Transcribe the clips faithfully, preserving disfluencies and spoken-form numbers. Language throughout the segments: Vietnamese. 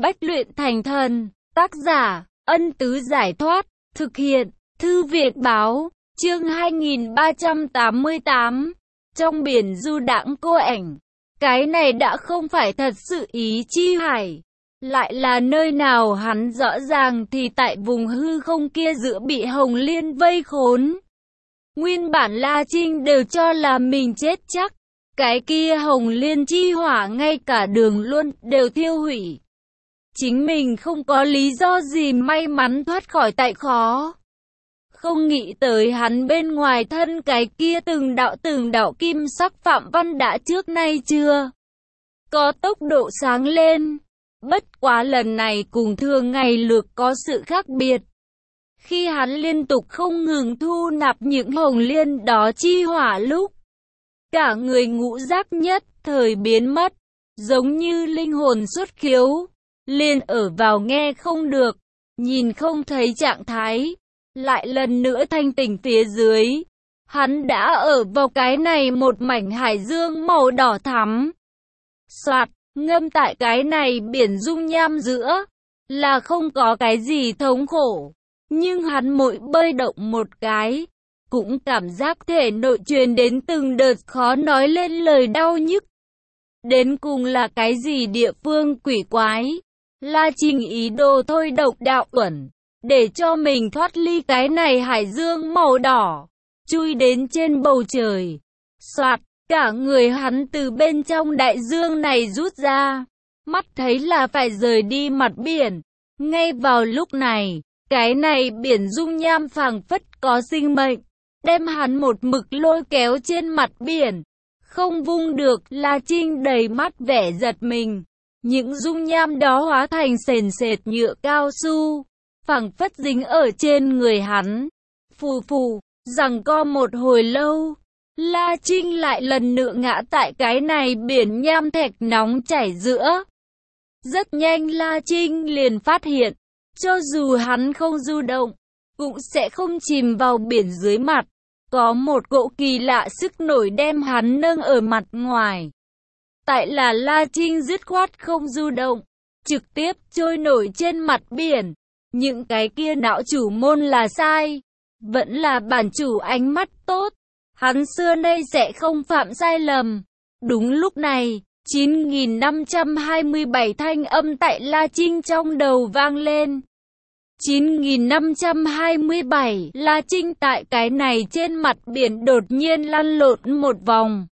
Bách luyện thành thần. Tác giả, Ân Tứ Giải Thoát. Thực hiện, Thư Việt Báo. Chương hai nghìn ba trăm tám mươi tám. Trong biển du đãng cô ảnh. Cái này đã không phải thật sự ý chi hải. Lại là nơi nào hắn rõ ràng thì tại vùng hư không kia giữa bị Hồng Liên vây khốn. Nguyên bản La Trinh đều cho là mình chết chắc. Cái kia Hồng Liên chi hỏa ngay cả đường luôn đều thiêu hủy. Chính mình không có lý do gì may mắn thoát khỏi tại khó. Không nghĩ tới hắn bên ngoài thân cái kia từng đạo từng đạo kim sắc phạm văn đã trước nay chưa có tốc độ sáng lên. Bất quá lần này cùng thường ngày lược có sự khác biệt. Khi hắn liên tục không ngừng thu nạp những hồng liên đó chi hỏa lúc, cả người ngũ giác nhất thời biến mất, giống như linh hồn xuất khiếu, liền ở vào nghe không được, nhìn không thấy trạng thái. Lại lần nữa thanh tỉnh phía dưới, hắn đã ở vào cái này một mảnh hải dương màu đỏ thắm. Soạt, ngâm tại cái này biển dung nham giữa, là không có cái gì thống khổ. Nhưng hắn mỗi bơi động một cái, cũng cảm giác thể nội truyền đến từng đợt khó nói lên lời đau nhức. Đến cùng là cái gì địa phương quỷ quái? La Trinh ý đồ thôi độc đạo uẩn, để cho mình thoát ly cái này hải dương màu đỏ, chui đến trên bầu trời. Soạt, cả người hắn từ bên trong đại dương này rút ra, mắt thấy là phải rời đi mặt biển. Ngay vào lúc này, cái này biển dung nham phảng phất có sinh mệnh, đem hắn một mực lôi kéo trên mặt biển, không vung được. La Trinh đầy mắt vẻ giật mình. Những dung nham đó hóa thành sền sệt nhựa cao su, phảng phất dính ở trên người hắn. Phù phù, giằng co một hồi lâu, La Trinh lại lần nữa ngã tại cái này biển nham thạch nóng chảy giữa. Rất nhanh La Trinh liền phát hiện, cho dù hắn không du động, cũng sẽ không chìm vào biển dưới mặt. Có một cỗ kỳ lạ sức nổi đem hắn nâng ở mặt ngoài. Tại là La Trinh dứt khoát không du động, trực tiếp trôi nổi trên mặt biển. Những cái kia não chủ môn là sai, vẫn là bản chủ ánh mắt tốt. Hắn xưa nay sẽ không phạm sai lầm. Đúng lúc này, chín nghìn năm trăm hai mươi bảy thanh âm tại La Trinh trong đầu vang lên. chín nghìn năm trăm hai mươi bảy, La Trinh tại cái này trên mặt biển đột nhiên lăn lộn một vòng.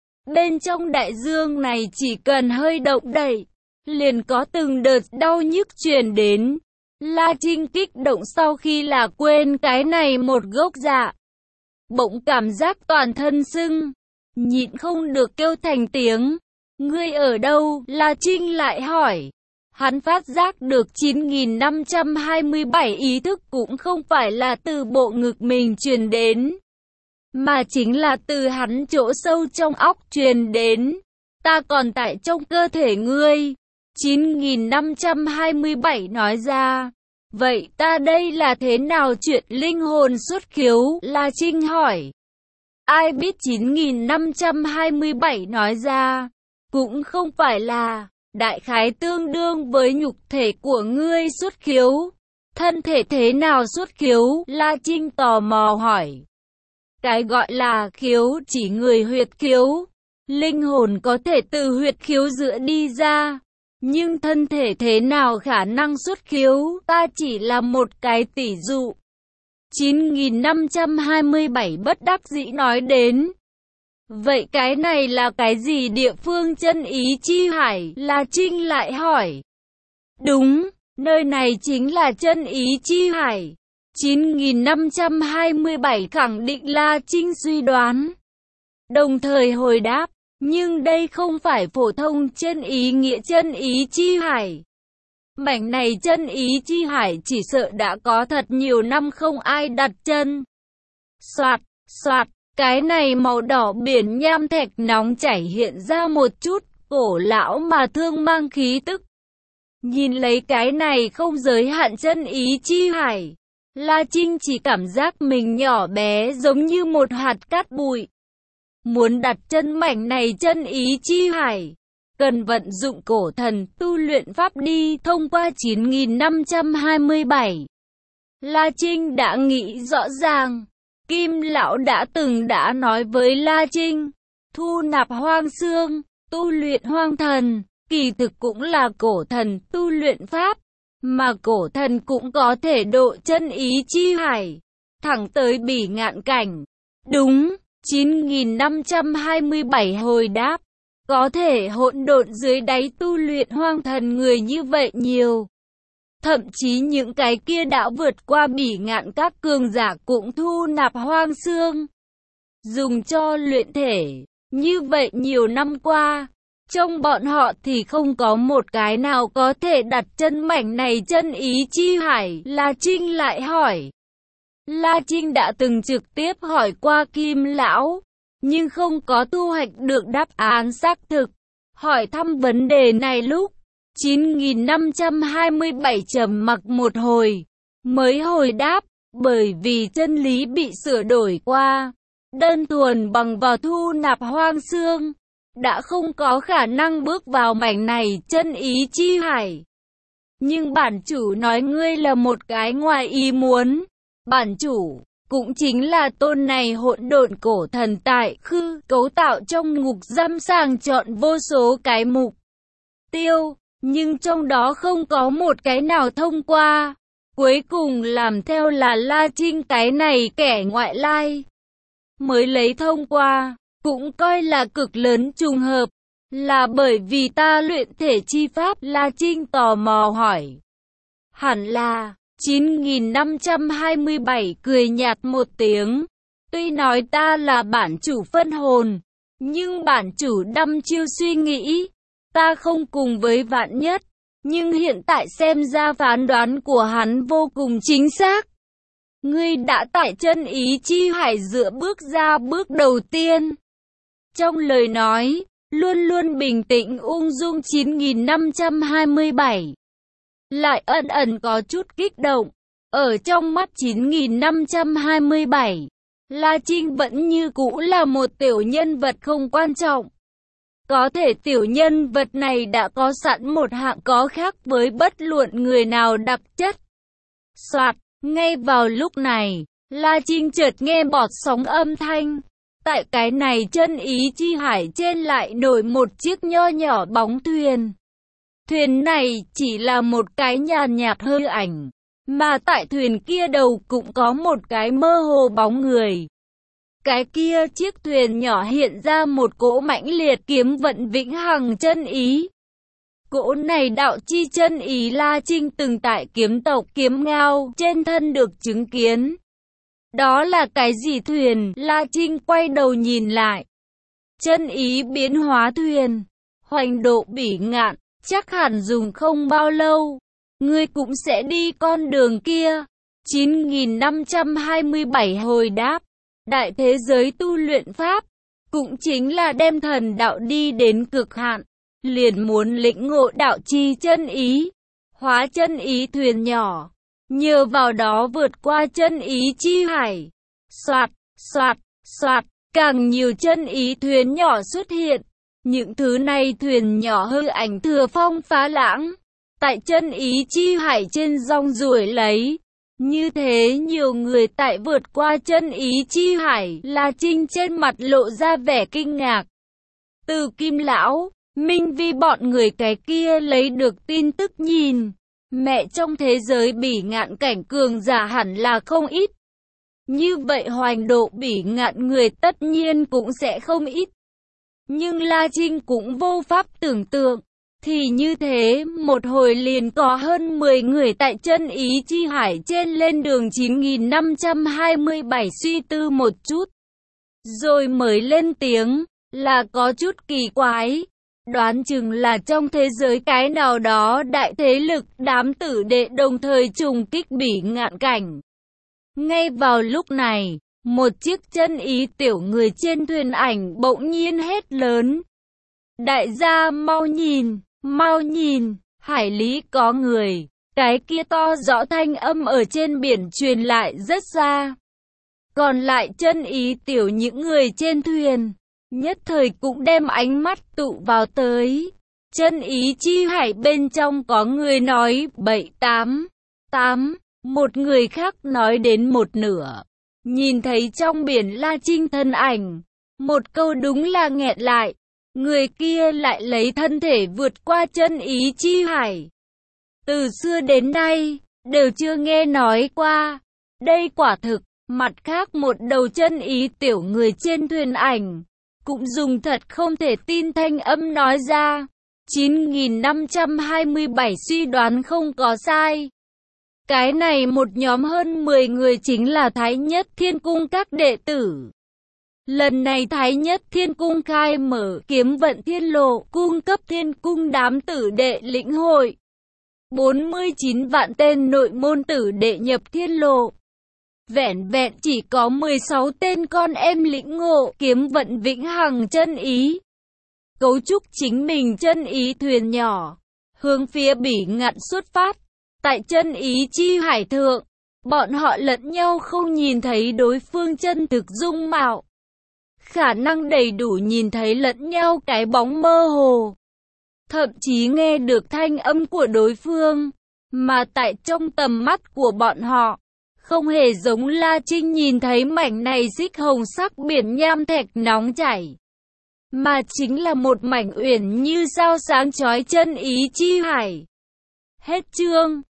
Bên trong đại dương này chỉ cần hơi động đậy, liền có từng đợt đau nhức truyền đến. La Trinh kích động sau khi là quên cái này một gốc dạ. Bỗng cảm giác toàn thân sưng, nhịn không được kêu thành tiếng. Ngươi ở đâu? La Trinh lại hỏi. Hắn phát giác được chín nghìn năm trăm hai mươi bảy ý thức cũng không phải là từ bộ ngực mình truyền đến, mà chính là từ hắn chỗ sâu trong óc truyền đến. Ta còn tại trong cơ thể ngươi. chín nghìn năm trăm hai mươi bảy nói ra. Vậy ta đây là thế nào chuyện linh hồn xuất khiếu? La Trinh hỏi. Ai biết chín nghìn năm trăm hai mươi bảy nói ra. Cũng không phải là, đại khái tương đương với nhục thể của ngươi xuất khiếu. Thân thể thế nào xuất khiếu? La Trinh tò mò hỏi. Cái gọi là khiếu chỉ người huyệt khiếu. Linh hồn có thể từ huyệt khiếu giữa đi ra. Nhưng thân thể thế nào khả năng xuất khiếu? Ta chỉ là một cái tỷ dụ. chín nghìn năm trăm hai mươi bảy bất đắc dĩ nói đến. Vậy cái này là cái gì địa phương chân ý chi hải? La Trinh lại hỏi. Đúng, nơi này chính là chân ý chi hải. chín nghìn năm trăm hai mươi bảy khẳng định La Trinh suy đoán. Đồng thời hồi đáp, nhưng đây không phải phổ thông chân ý nghĩa chân ý chi hải. Mảnh này chân ý chi hải chỉ sợ đã có thật nhiều năm không ai đặt chân. Soạt, soạt, cái này màu đỏ biển nham thạch nóng chảy hiện ra một chút cổ lão mà thương mang khí tức. Nhìn lấy cái này không giới hạn chân ý chi hải, La Trinh chỉ cảm giác mình nhỏ bé giống như một hạt cát bụi. Muốn đặt chân mảnh này chân ý chi hải, cần vận dụng cổ thần tu luyện pháp đi. Thông qua chín nghìn năm trăm hai mươi bảy, La Trinh đã nghĩ rõ ràng. Kim Lão đã từng đã nói với La Trinh, thu nạp hoang xương, tu luyện hoang thần, kỳ thực cũng là cổ thần tu luyện pháp, mà cổ thần cũng có thể độ chân ý chi hải, thẳng tới bỉ ngạn cảnh. Đúng, chín nghìn năm trăm hai mươi bảy hồi đáp, có thể hỗn độn dưới đáy tu luyện hoang thần người như vậy nhiều. Thậm chí những cái kia đã vượt qua bỉ ngạn các cường giả cũng thu nạp hoang xương, dùng cho luyện thể. Như vậy nhiều năm qua, trong bọn họ thì không có một cái nào có thể đặt chân mảnh này chân ý chi hải. La Trinh lại hỏi. La Trinh đã từng trực tiếp hỏi qua Kim Lão, nhưng không có thu hoạch được đáp án xác thực. Hỏi thăm vấn đề này lúc chín nghìn năm trăm hai mươi bảy trầm mặc một hồi, mới hồi đáp, bởi vì chân lý bị sửa đổi qua, đơn thuần bằng vào thu nạp hoang xương, đã không có khả năng bước vào mảnh này chân ý chi hải. Nhưng bản chủ nói ngươi là một cái ngoài ý muốn. Bản chủ cũng chính là tôn này hỗn độn cổ thần tại khư cấu tạo trong ngục giam sàng chọn vô số cái mục tiêu, nhưng trong đó không có một cái nào thông qua. Cuối cùng làm theo là La Trinh cái này kẻ ngoại lai mới lấy thông qua, cũng coi là cực lớn trùng hợp. Là bởi vì ta luyện thể chi pháp? La Trinh tò mò hỏi. Hẳn là. chín nghìn năm trăm hai mươi bảy cười nhạt một tiếng. Tuy nói ta là bản chủ phân hồn, nhưng bản chủ đăm chiêu suy nghĩ, ta không cùng với Vạn Nhất. Nhưng hiện tại xem ra phán đoán của hắn vô cùng chính xác. Ngươi đã tại chân ý chi hải dựa bước ra bước đầu tiên. Trong lời nói, luôn luôn bình tĩnh ung dung. Chín nghìn năm trăm hai mươi bảy lại ẩn ẩn có chút kích động. Ở trong mắt chín nghìn năm trăm hai mươi bảy, La Trinh vẫn như cũ là một tiểu nhân vật không quan trọng. Có thể tiểu nhân vật này đã có sẵn một hạng có khác với bất luận người nào đặc chất. Soạt, ngay vào lúc này, La Trinh chợt nghe bọt sóng âm thanh. Tại cái này chân ý chi hải trên lại nổi một chiếc nho nhỏ bóng thuyền. Thuyền này chỉ là một cái nhàn nhạt hư ảnh, mà tại thuyền kia đầu cũng có một cái mơ hồ bóng người. Cái kia chiếc thuyền nhỏ hiện ra một cỗ mãnh liệt kiếm vận vĩnh hằng chân ý. Cỗ này đạo chi chân ý La Trinh từng tại kiếm tộc Kiếm Ngao trên thân được chứng kiến. Đó là cái gì thuyền? La Trinh quay đầu nhìn lại. Chân ý biến hóa thuyền, hoành độ bỉ ngạn, chắc hẳn dùng không bao lâu, ngươi cũng sẽ đi con đường kia. chín nghìn năm trăm hai mươi bảy hồi đáp, đại thế giới tu luyện pháp, cũng chính là đem thần đạo đi đến cực hạn, liền muốn lĩnh ngộ đạo chi chân ý, hóa chân ý thuyền nhỏ, nhờ vào đó vượt qua chân ý chi hải. Soạt, soạt, soạt, càng nhiều chân ý thuyền nhỏ xuất hiện. Những thứ này thuyền nhỏ hư ảnh thừa phong phá lãng, tại chân ý chi hải trên rong ruổi lấy. Như thế nhiều người tại vượt qua chân ý chi hải. La Trinh trên mặt lộ ra vẻ kinh ngạc. Từ Kim Lão, Minh Vi bọn người cái kia lấy được tin tức nhìn, mẹ trong thế giới bỉ ngạn cảnh cường giả hẳn là không ít. Như vậy hoành độ bỉ ngạn người tất nhiên cũng sẽ không ít. Nhưng La Trinh cũng vô pháp tưởng tượng, thì như thế một hồi liền có hơn mười người tại chân ý chi hải trên lên đường. Chín nghìn năm trăm hai mươi bảy suy tư một chút, rồi mới lên tiếng, là có chút kỳ quái. Đoán chừng là trong thế giới cái nào đó đại thế lực đám tử đệ đồng thời trùng kích bỉ ngạn cảnh. Ngay vào lúc này, một chiếc chân ý tiểu người trên thuyền ảnh bỗng nhiên hét lớn. Đại gia mau nhìn, mau nhìn, hải lý có người. Cái kia to rõ thanh âm ở trên biển truyền lại rất xa. Còn lại chân ý tiểu những người trên thuyền, nhất thời cũng đem ánh mắt tụ vào tới. chân ý chi hải bên trong có người nói bảy tám, tám, một người khác nói đến một nửa. Nhìn thấy trong biển La Trinh thân ảnh, một câu đúng là nghẹn lại, người kia lại lấy thân thể vượt qua chân ý chi hải. Từ xưa đến nay, đều chưa nghe nói qua. Đây quả thực, mặt khác một đầu chân ý tiểu người trên thuyền ảnh, cũng dùng thật không thể tin thanh âm nói ra. chín nghìn năm trăm hai mươi bảy suy đoán không có sai. Cái này một nhóm hơn mười người chính là Thái Nhất Thiên Cung các đệ tử. Lần này Thái Nhất Thiên Cung khai mở kiếm vận thiên lộ, cung cấp thiên cung đám tử đệ lĩnh hội. bốn mươi chín vạn tên nội môn tử đệ nhập thiên lộ. Vẹn vẹn chỉ có mười sáu tên con em lĩnh ngộ kiếm vận vĩnh hằng chân ý. Cấu trúc chính mình chân ý thuyền nhỏ, hướng phía Bỉ Ngạn xuất phát. Tại chân ý chi hải thượng, bọn họ lẫn nhau không nhìn thấy đối phương chân thực dung mạo. Khả năng đầy đủ nhìn thấy lẫn nhau cái bóng mơ hồ. Thậm chí nghe được thanh âm của đối phương, mà tại trong tầm mắt của bọn họ, không hề giống La Trinh nhìn thấy mảnh này xích hồng sắc biển nham thạch nóng chảy, mà chính là một mảnh uyển như sao sáng chói chân ý chi hải. Hết chương.